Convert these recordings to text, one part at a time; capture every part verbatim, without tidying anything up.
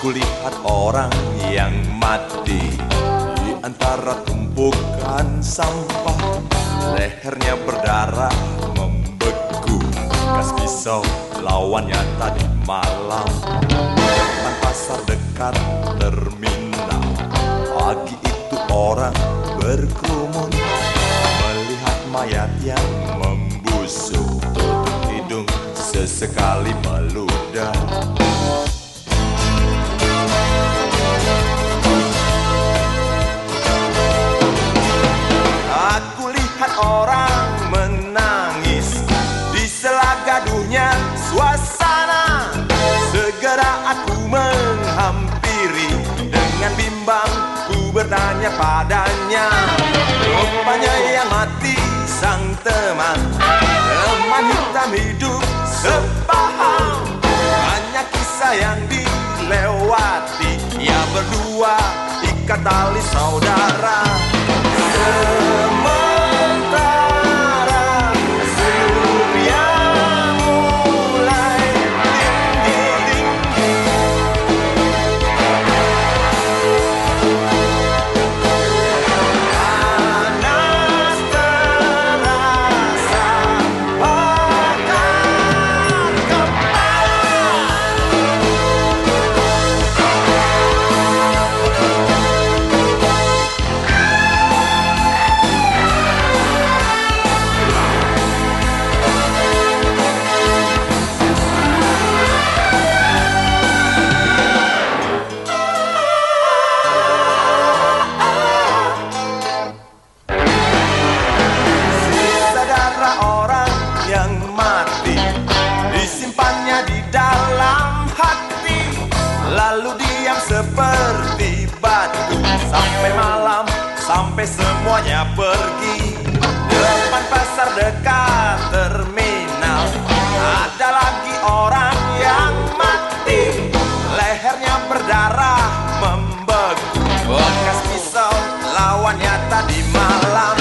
Aku lihat orang yang mati di antara tumpukan sampah. Lehernya berdarah membeku, gas pisau lawannya tadi malam. Depan pasar dekat terminal, pagi itu orang berkerumun. Melihat mayat yang membusuk, tutup hidung sesekali meludah. Aku lihat orang menangis di sela gaduhnya suasana. Segera aku menghampiri, dengan bimbang ku bertanya padanya. Rupanya yang mati sang teman, teman hitam hidup sepaham. Banyak kisah yang dilewati, ya berdua ikat tali saudara. Sementara surya mulai tinggi-tinggi, panas terasa bakar kepala. Disimpannya di dalam hati, lalu diam seperti batu. Sampai malam, sampai semuanya pergi. Depan pasar dekat terminal, ada lagi orang yang mati. Lehernya berdarah membeku, bekas pisau lawannya tadi malam.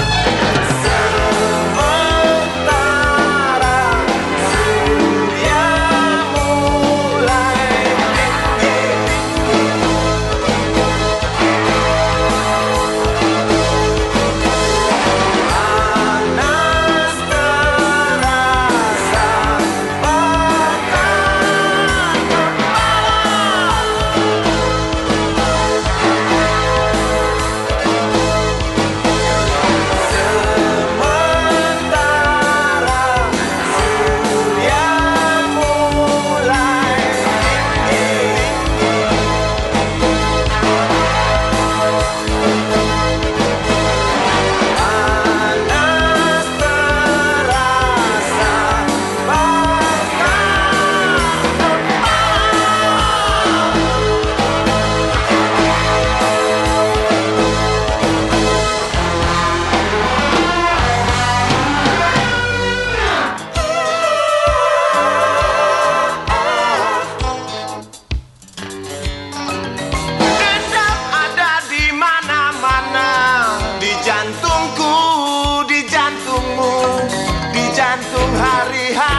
Jantungku, di jantungmu, di jantung hari-hari.